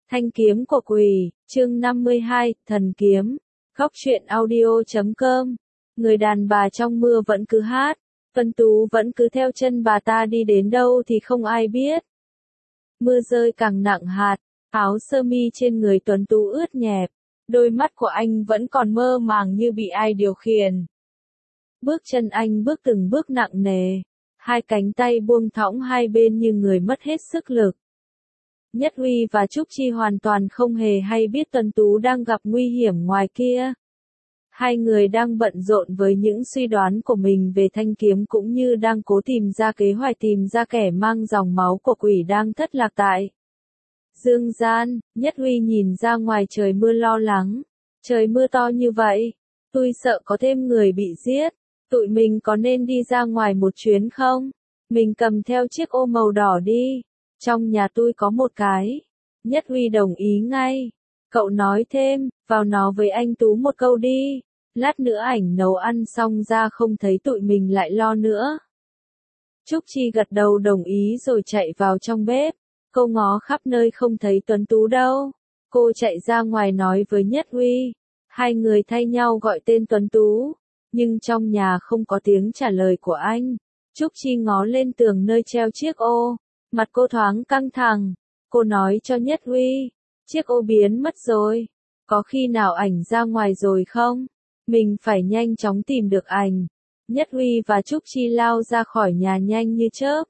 Thanh kiếm của quỷ, chương 52, thần kiếm. Góc truyện audio.com. Người đàn bà trong mưa vẫn cứ hát, Tuấn Tú vẫn cứ theo chân bà ta đi đến đâu thì không ai biết. Mưa rơi càng nặng hạt, áo sơ mi trên người Tuấn Tú ướt nhẹp, đôi mắt của anh vẫn còn mơ màng như bị ai điều khiển. Bước chân anh bước từng bước nặng nề, hai cánh tay buông thõng hai bên như người mất hết sức lực. Nhất Huy và Trúc Chi hoàn toàn không hề hay biết Tuấn Tú đang gặp nguy hiểm ngoài kia. Hai người đang bận rộn với những suy đoán của mình về thanh kiếm cũng như đang cố tìm ra kế hoạch tìm ra kẻ mang dòng máu của quỷ đang thất lạc tại dương gian. Nhất Huy nhìn ra ngoài trời mưa lo lắng. Trời mưa to như vậy, tôi sợ có thêm người bị giết. Tụi mình có nên đi ra ngoài một chuyến không? Mình cầm theo chiếc ô màu đỏ đi. Trong nhà tôi có một cái. Nhất Huy đồng ý ngay. Cậu nói thêm, vào nó với anh Tú một câu đi. Lát nữa ảnh nấu ăn xong ra không thấy tụi mình lại lo nữa. Trúc Chi gật đầu đồng ý rồi chạy vào trong bếp. Cô ngó khắp nơi không thấy Tuấn Tú đâu. Cô chạy ra ngoài nói với Nhất Huy. Hai người thay nhau gọi tên Tuấn Tú. Nhưng trong nhà không có tiếng trả lời của anh. Trúc Chi ngó lên tường nơi treo chiếc ô. Mặt cô thoáng căng thẳng. Cô nói cho Nhất Huy. Chiếc ô biến mất rồi. Có khi nào ảnh ra ngoài rồi không? Mình phải nhanh chóng tìm được ảnh. Nhất Huy và Trúc Chi lao ra khỏi nhà nhanh như chớp.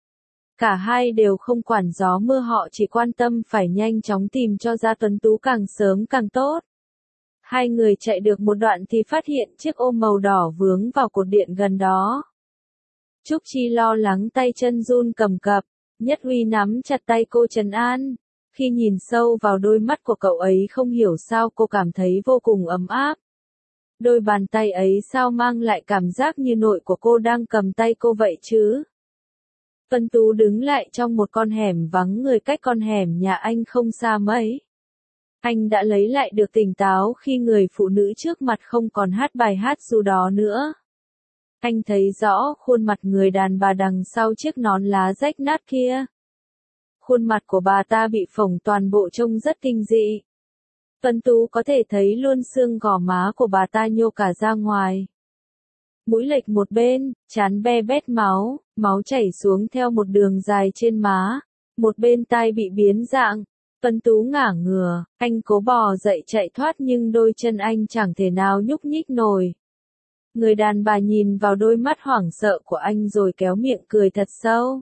Cả hai đều không quản gió mưa, họ chỉ quan tâm phải nhanh chóng tìm cho ra Tuấn Tú càng sớm càng tốt. Hai người chạy được một đoạn thì phát hiện chiếc ô màu đỏ vướng vào cột điện gần đó. Trúc Chi lo lắng tay chân run cầm cập. Nhất Huy nắm chặt tay cô trấn an. Khi nhìn sâu vào đôi mắt của cậu ấy không hiểu sao cô cảm thấy vô cùng ấm áp. Đôi bàn tay ấy sao mang lại cảm giác như nội của cô đang cầm tay cô vậy chứ? Tuấn Tú đứng lại trong một con hẻm vắng người cách con hẻm nhà anh không xa mấy. Anh đã lấy lại được tỉnh táo khi người phụ nữ trước mặt không còn hát bài hát ru đó nữa. Anh thấy rõ khuôn mặt người đàn bà đằng sau chiếc nón lá rách nát kia. Khuôn mặt của bà ta bị phồng toàn bộ trông rất kinh dị. Tuấn Tú có thể thấy luôn xương gò má của bà ta nhô cả ra ngoài. Mũi lệch một bên, trán be bét máu, máu chảy xuống theo một đường dài trên má. Một bên tai bị biến dạng. Tuấn Tú ngả ngửa, anh cố bò dậy chạy thoát nhưng đôi chân anh chẳng thể nào nhúc nhích nổi. Người đàn bà nhìn vào đôi mắt hoảng sợ của anh rồi kéo miệng cười thật sâu.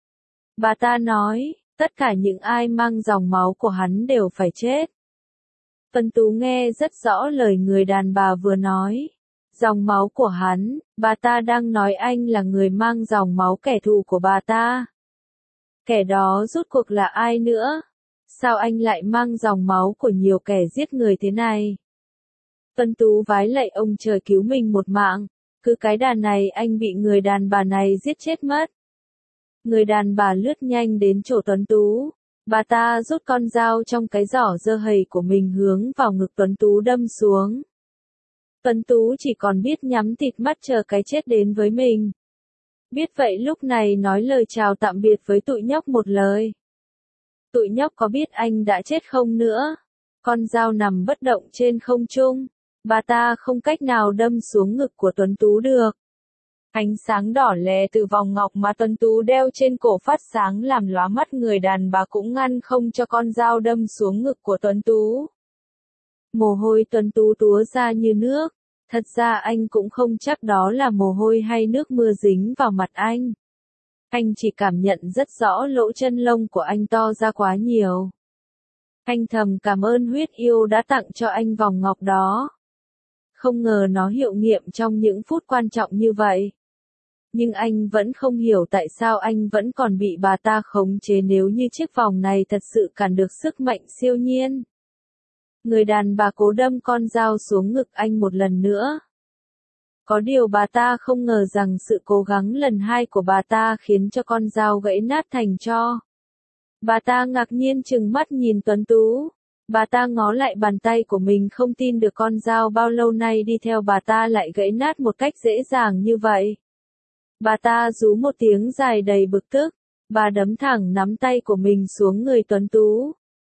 Bà ta nói, tất cả những ai mang dòng máu của hắn đều phải chết. Tuấn Tú nghe rất rõ lời người đàn bà vừa nói. Dòng máu của hắn, bà ta đang nói anh là người mang dòng máu kẻ thù của bà ta. Kẻ đó rốt cuộc là ai nữa? Sao anh lại mang dòng máu của nhiều kẻ giết người thế này? Tuấn Tú vái lạy ông trời cứu mình một mạng. Cứ cái đà này anh bị người đàn bà này giết chết mất. Người đàn bà lướt nhanh đến chỗ Tuấn Tú. Bà ta rút con dao trong cái giỏ dơ hầy của mình hướng vào ngực Tuấn Tú đâm xuống. Tuấn Tú chỉ còn biết nhắm tịt mắt chờ cái chết đến với mình. Biết vậy lúc này nói lời chào tạm biệt với tụi nhóc một lời. Tụi nhóc có biết anh đã chết không nữa? Con dao nằm bất động trên không trung. Bà ta không cách nào đâm xuống ngực của Tuấn Tú được. Ánh sáng đỏ lè từ vòng ngọc mà Tuấn Tú đeo trên cổ phát sáng làm lóa mắt người đàn bà cũng ngăn không cho con dao đâm xuống ngực của Tuấn Tú. Mồ hôi Tuấn Tú túa ra như nước. Thật ra anh cũng không chắc đó là mồ hôi hay nước mưa dính vào mặt anh. Anh chỉ cảm nhận rất rõ lỗ chân lông của anh to ra quá nhiều. Anh thầm cảm ơn huyết yêu đã tặng cho anh vòng ngọc đó. Không ngờ nó hiệu nghiệm trong những phút quan trọng như vậy. Nhưng anh vẫn không hiểu tại sao anh vẫn còn bị bà ta khống chế nếu như chiếc vòng này thật sự cản được sức mạnh siêu nhiên. Người đàn bà cố đâm con dao xuống ngực anh một lần nữa. Có điều bà ta không ngờ rằng sự cố gắng lần hai của bà ta khiến cho con dao gãy nát thành tro. Bà ta ngạc nhiên trừng mắt nhìn Tuấn Tú. Bà ta ngó lại bàn tay của mình không tin được con dao bao lâu nay đi theo bà ta lại gãy nát một cách dễ dàng như vậy. Bà ta rú một tiếng dài đầy bực tức. Bà đấm thẳng nắm tay của mình xuống người Tuấn Tú.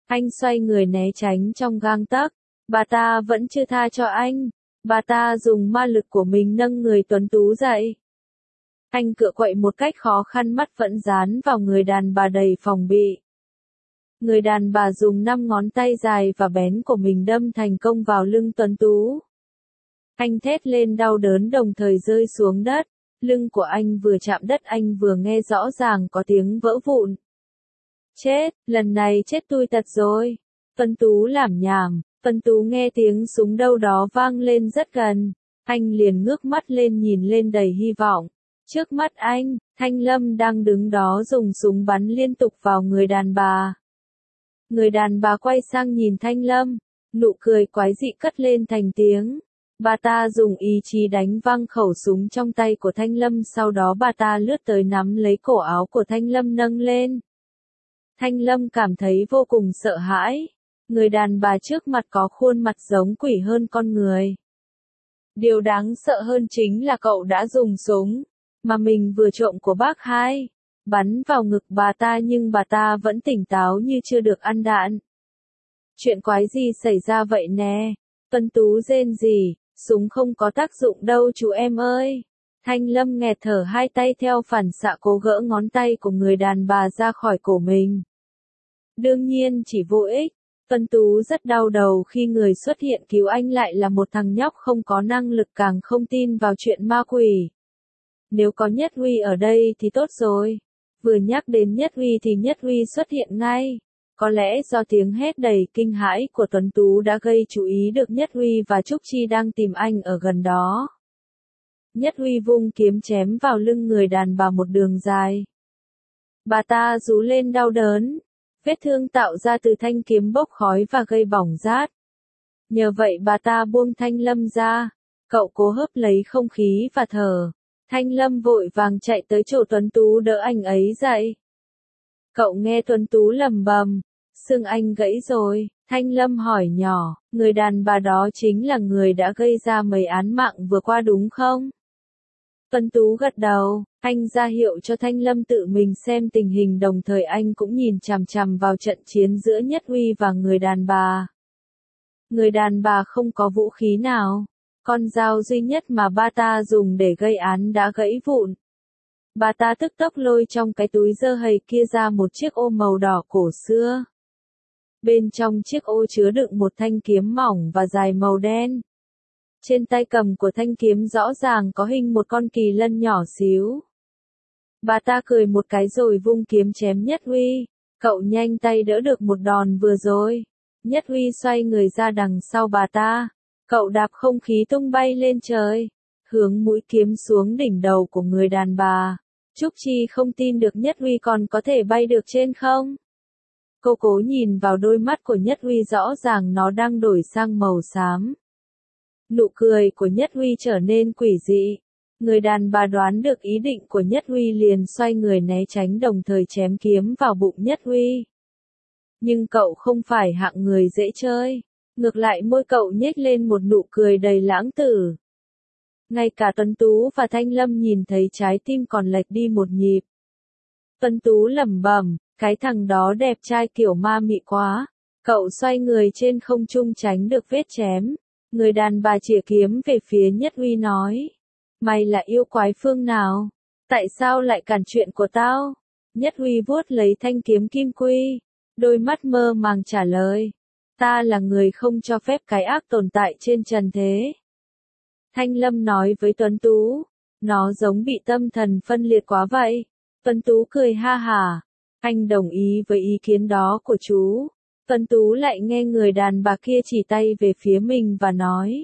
Anh xoay người né tránh trong gang tấc. Bà ta vẫn chưa tha cho anh. Bà ta dùng ma lực của mình nâng người tuấn tú dậy. Anh cựa quậy một cách khó khăn, mắt vẫn dán vào người đàn bà đầy phòng bị. Người đàn bà dùng 5 ngón tay dài và bén của mình đâm thành công vào lưng tuấn tú. Anh thét lên đau đớn đồng thời rơi xuống đất. Lưng của anh vừa chạm đất anh vừa nghe rõ ràng có tiếng vỡ vụn. Chết, lần này chết tui tật rồi. Tuấn tú lảm nhảm. Tuấn tú nghe tiếng súng đâu đó vang lên rất gần. Anh liền ngước mắt lên nhìn lên đầy hy vọng. Trước mắt anh, Thanh Lâm đang đứng đó dùng súng bắn liên tục vào người đàn bà. Người đàn bà quay sang nhìn Thanh Lâm, nụ cười quái dị cất lên thành tiếng. Bà ta dùng ý chí đánh văng khẩu súng trong tay của Thanh Lâm, sau đó bà ta lướt tới nắm lấy cổ áo của Thanh Lâm nâng lên. Thanh Lâm cảm thấy vô cùng sợ hãi. Người đàn bà trước mặt có khuôn mặt giống quỷ hơn con người. Điều đáng sợ hơn chính là cậu đã dùng súng mà mình vừa trộm của bác hai, bắn vào ngực bà ta, nhưng bà ta vẫn tỉnh táo như chưa được ăn đạn. Chuyện quái gì xảy ra vậy nè? Tuấn tú rên rỉ, súng không có tác dụng đâu chú em ơi. Thanh Lâm nghẹt thở, hai tay theo phản xạ cố gỡ ngón tay của người đàn bà ra khỏi cổ mình. Đương nhiên chỉ vô ích. Tuấn tú rất đau đầu khi người xuất hiện cứu anh lại là một thằng nhóc không có năng lực, càng không tin vào chuyện ma quỷ. Nếu có Nhất Huy ở đây thì tốt rồi. Vừa nhắc đến Nhất Huy thì Nhất Huy xuất hiện ngay. Có lẽ do tiếng hét đầy kinh hãi của Tuấn tú đã gây chú ý được Nhất Huy và Trúc Chi đang tìm anh ở gần đó. Nhất Huy vung kiếm chém vào lưng người đàn bà một đường dài. Bà ta rú lên đau đớn. Vết thương tạo ra từ thanh kiếm bốc khói và gây bỏng rát. Nhờ vậy bà ta buông Thanh Lâm ra. Cậu cố hớp lấy không khí và thở. Thanh Lâm vội vàng chạy tới chỗ Tuấn tú đỡ anh ấy dậy. Cậu nghe Tuấn tú lầm bầm. Xương anh gãy rồi. Thanh Lâm hỏi nhỏ, người đàn bà đó chính là người đã gây ra mấy án mạng vừa qua đúng không? Tuấn tú gật đầu, anh ra hiệu cho Thanh Lâm tự mình xem tình hình, đồng thời anh cũng nhìn chằm chằm vào trận chiến giữa Nhất Huy và người đàn bà. Người đàn bà không có vũ khí nào. Con dao duy nhất mà bà ta dùng để gây án đã gãy vụn. Bà ta tức tốc lôi trong cái túi dơ hầy kia ra một chiếc ô màu đỏ cổ xưa. Bên trong chiếc ô chứa đựng một thanh kiếm mỏng và dài màu đen. Trên tay cầm của thanh kiếm rõ ràng có hình một con kỳ lân nhỏ xíu. Bà ta cười một cái rồi vung kiếm chém Nhất Huy. Cậu nhanh tay đỡ được một đòn vừa rồi. Nhất Huy xoay người ra đằng sau bà ta. Cậu đạp không khí tung bay lên trời, hướng mũi kiếm xuống đỉnh đầu của người đàn bà. Trúc Chi không tin được Nhất Huy còn có thể bay được trên không. Cô cố nhìn vào đôi mắt của Nhất Huy, rõ ràng nó đang đổi sang màu xám. Nụ cười của Nhất Huy trở nên quỷ dị. Người đàn bà đoán được ý định của Nhất Huy liền xoay người né tránh, đồng thời chém kiếm vào bụng Nhất Huy. Nhưng cậu không phải hạng người dễ chơi. Ngược lại môi cậu nhếch lên một nụ cười đầy lãng tử. Ngay cả Tuấn tú và Thanh Lâm nhìn thấy trái tim còn lệch đi một nhịp. Tuấn tú lẩm bẩm, cái thằng đó đẹp trai kiểu ma mị quá. Cậu xoay người trên không trung tránh được vết chém. Người đàn bà chĩa kiếm về phía Nhất Huy nói. Mày là yêu quái phương nào? Tại sao lại cản chuyện của tao? Nhất Huy vuốt lấy thanh kiếm kim quy. Đôi mắt mơ màng trả lời. Ta là người không cho phép cái ác tồn tại trên trần thế. Thanh Lâm nói với Tuấn tú. Nó giống bị tâm thần phân liệt quá vậy. Tuấn tú cười ha hả. Anh đồng ý với ý kiến đó của chú. Tuấn tú lại nghe người đàn bà kia chỉ tay về phía mình và nói.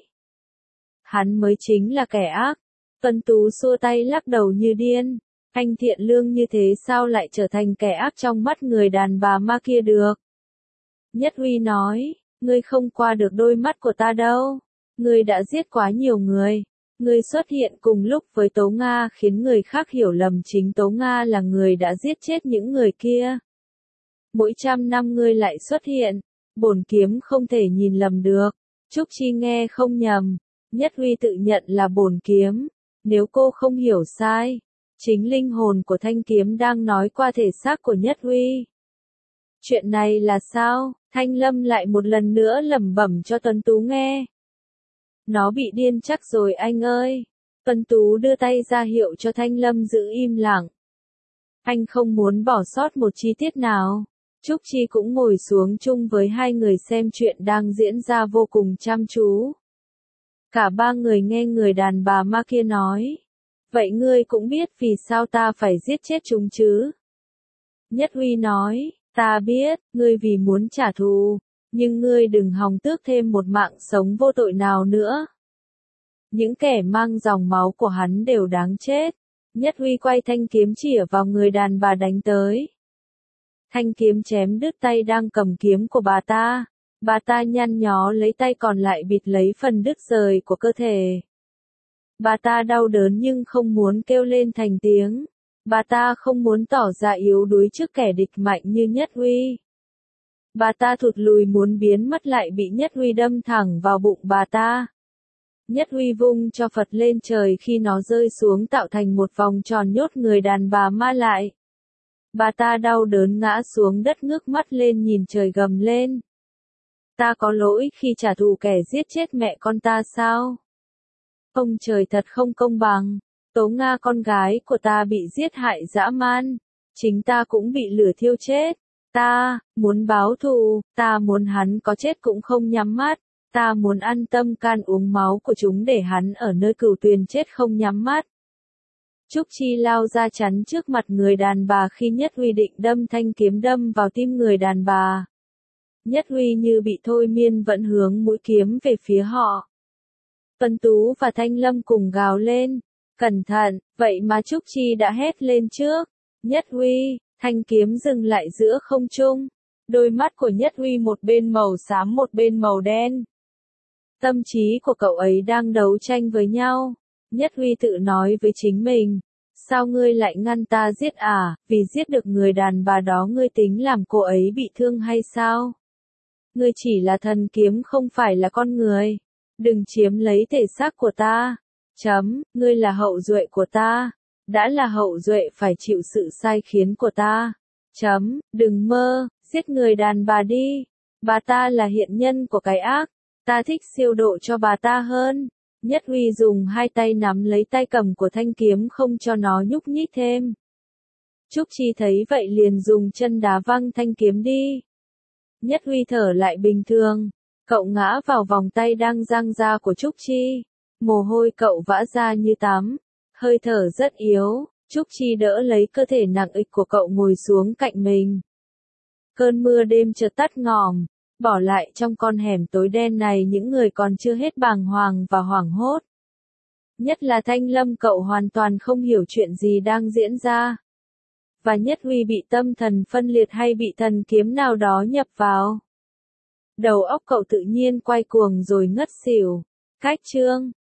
Hắn mới chính là kẻ ác. Tuấn tú xua tay lắc đầu như điên. Anh thiện lương như thế sao lại trở thành kẻ ác trong mắt người đàn bà ma kia được? Nhất Huy nói, ngươi không qua được đôi mắt của ta đâu. Ngươi đã giết quá nhiều người. Ngươi xuất hiện cùng lúc với Tố Nga khiến người khác hiểu lầm chính Tố Nga là người đã giết chết những người kia. Mỗi 100 năm ngươi lại xuất hiện. Bổn kiếm không thể nhìn lầm được. Trúc Chi nghe không nhầm. Nhất Huy tự nhận là bổn kiếm. Nếu cô không hiểu sai, chính linh hồn của thanh kiếm đang nói qua thể xác của Nhất Huy. Chuyện này là sao? Thanh Lâm lại một lần nữa lẩm bẩm cho Tuấn Tú nghe. Nó bị điên chắc rồi anh ơi. Tuấn Tú đưa tay ra hiệu cho Thanh Lâm giữ im lặng. Anh không muốn bỏ sót một chi tiết nào. Trúc Chi cũng ngồi xuống chung với hai người xem chuyện đang diễn ra vô cùng chăm chú. Cả ba người nghe người đàn bà ma kia nói. Vậy ngươi cũng biết vì sao ta phải giết chết chúng chứ? Nhất Huy nói, ta biết, ngươi vì muốn trả thù, nhưng ngươi đừng hòng tước thêm một mạng sống vô tội nào nữa. Những kẻ mang dòng máu của hắn đều đáng chết. Nhất Huy quay thanh kiếm chĩa vào người đàn bà đánh tới. Thanh kiếm chém đứt tay đang cầm kiếm của bà ta. Bà ta nhăn nhó lấy tay còn lại bịt lấy phần đứt rời của cơ thể. Bà ta đau đớn nhưng không muốn kêu lên thành tiếng. Bà ta không muốn tỏ ra yếu đuối trước kẻ địch mạnh như Nhất Huy. Bà ta thụt lùi muốn biến mất lại bị Nhất Huy đâm thẳng vào bụng bà ta. Nhất Huy vung cho Phật lên trời khi nó rơi xuống tạo thành một vòng tròn nhốt người đàn bà ma lại. Bà ta đau đớn ngã xuống đất ngước mắt lên nhìn trời gầm lên. Ta có lỗi khi trả thù kẻ giết chết mẹ con ta sao? Ông trời thật không công bằng. Tố Nga con gái của ta bị giết hại dã man. Chính ta cũng bị lửa thiêu chết. Ta muốn báo thù, ta muốn hắn có chết cũng không nhắm mắt. Ta muốn ăn tâm can uống máu của chúng để hắn ở nơi cửu tuyền chết không nhắm mắt. Trúc Chi lao ra chắn trước mặt người đàn bà khi Nhất Huy định đâm thanh kiếm đâm vào tim người đàn bà. Nhất Huy như bị thôi miên vẫn hướng mũi kiếm về phía họ. Tuấn Tú và Thanh Lâm cùng gào lên. Cẩn thận, vậy mà Trúc Chi đã hét lên trước. Nhất Huy, thanh kiếm dừng lại giữa không trung. Đôi mắt của Nhất Huy một bên màu xám một bên màu đen. Tâm trí của cậu ấy đang đấu tranh với nhau. Nhất Huy tự nói với chính mình. Sao ngươi lại ngăn ta giết à, vì giết được người đàn bà đó ngươi tính làm cô ấy bị thương hay sao? Ngươi chỉ là thần kiếm không phải là con người. Đừng chiếm lấy thể xác của ta. Ngươi là hậu duệ của ta. Đã là hậu duệ phải chịu sự sai khiến của ta. Đừng mơ, giết người đàn bà đi. Bà ta là hiện nhân của cái ác. Ta thích siêu độ cho bà ta hơn. Nhất Huy dùng hai tay nắm lấy tay cầm của thanh kiếm không cho nó nhúc nhích thêm. Trúc Chi thấy vậy liền dùng chân đá văng thanh kiếm đi. Nhất Huy thở lại bình thường. Cậu ngã vào vòng tay đang giang ra của Trúc Chi. Mồ hôi cậu vã ra như tắm. Hơi thở rất yếu. Trúc Chi đỡ lấy cơ thể nặng ịch của cậu ngồi xuống cạnh mình. Cơn mưa đêm chợt tắt ngòm. Bỏ lại trong con hẻm tối đen này những người còn chưa hết bàng hoàng và hoảng hốt. Nhất là Thanh Lâm, cậu hoàn toàn không hiểu chuyện gì đang diễn ra. Và Nhất Huy bị tâm thần phân liệt hay bị thần kiếm nào đó nhập vào. Đầu óc cậu tự nhiên quay cuồng rồi ngất xỉu. Cách chương